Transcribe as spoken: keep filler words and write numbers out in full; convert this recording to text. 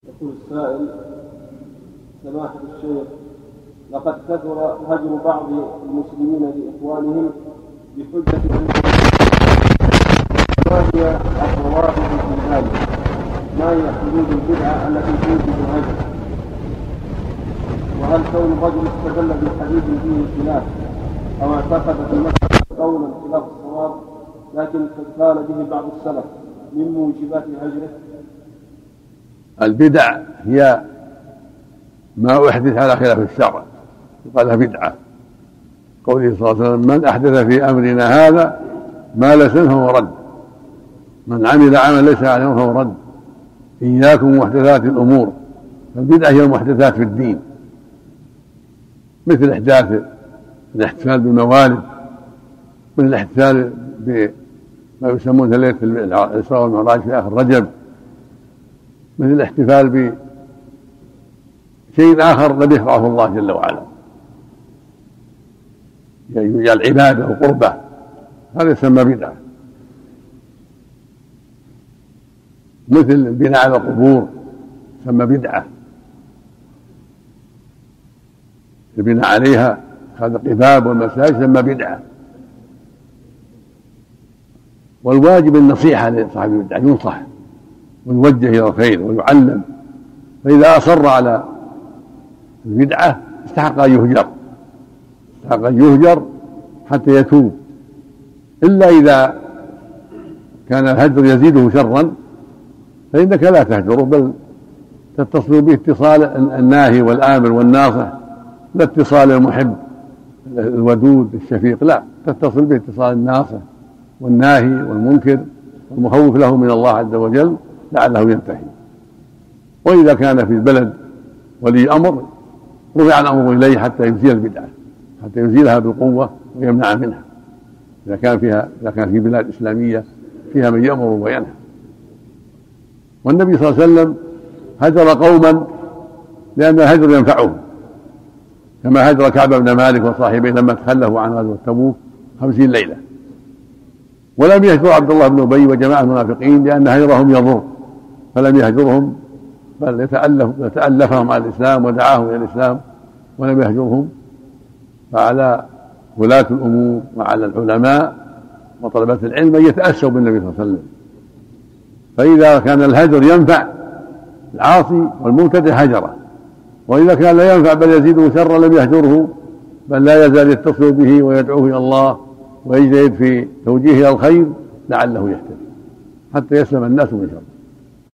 يقول السائل: سماحة الشيخ، لقد كثر هجر بعض المسلمين لإخوانهم بحجة ما هي الضوابط في ذلك؟ ما هي حدود البدعة التي توجب الهجر؟ وهل كون الرجل استدل بالحديث فيه خلاف أو اعتقد في المسألة قولا خلاف الصواب لكن قد قال به بعض السلف من موجبات هجره؟ البدع هي ما أحدث على خلاف الشرع يقال لها بدعة. قوله صلى الله عليه وسلم: من أحدث في أمرنا هذا ما ليس منه فهو رد، من عمل عملا ليس عليه فهو رد. إياكم محدثات الأمور. فالبدعة هي المحدثات في الدين، مثل إحداث الاحتفال بالموالد، مثل الاحتفال بما يسمون ليلة الإسراء والمعراج في آخر رجب، مثل الاحتفال بشيء آخر لم يشرعه الله جل وعلا، يجعل عبادة وقربة، هذا يسمى بدعة. مثل البناء على القبور يسمى بدعة، البناء عليها هذا القباب والمساجد يسمى بدعة. والواجب النصيحة لصاحب البدعة، ينصح ويوجه إلى الخير ويعلم، فإذا أصر على البدعة استحق أن يهجر استحق أن يهجر حتى يتوب، إلا إذا كان الهجر يزيده شرا فإنك لا تهجره، بل تتصل به اتصال الناهي والآمر والناصح، لا اتصال المحب الودود الشفيق، لا، تتصل به اتصال الناصح والناهي والمنكر والمخوف له من الله عز وجل لعله ينتهي. وإذا كان في البلد ولي أمر رفع الأمر إليه حتى يزيل البدعة، حتى يزيلها بالقوة ويمنع منها، إذا كان فيها إذا كان في بلاد إسلامية فيها من يأمر وينهى. والنبي صلى الله عليه وسلم هجر قوما لأن الهجر ينفعهم، كما هجر كعب بن مالك وصاحبيه لما تخلفوا عن غزوة تبوك خمسين ليلة. ولم يهجر عبد الله بن أبي وجماعة المنافقين لأن هجرهم يضر، فلم يهجرهم بل يتألف يتألفهم على الإسلام ودعاهم إلى الإسلام ولم يهجرهم. فعلى ولاة الأمور وعلى العلماء وطلبة العلم أن يتأسوا بالنبي صلى الله عليه وسلم. فإذا كان الهجر ينفع العاصي والمبتدع هجره، وإذا كان لا ينفع بل يزيده شرا لم يهجره، بل لا يزال يتصل به ويدعوه إلى الله ويجتهد في توجيهه إلى الخير لعله يهتدي حتى يسلم الناس من شره.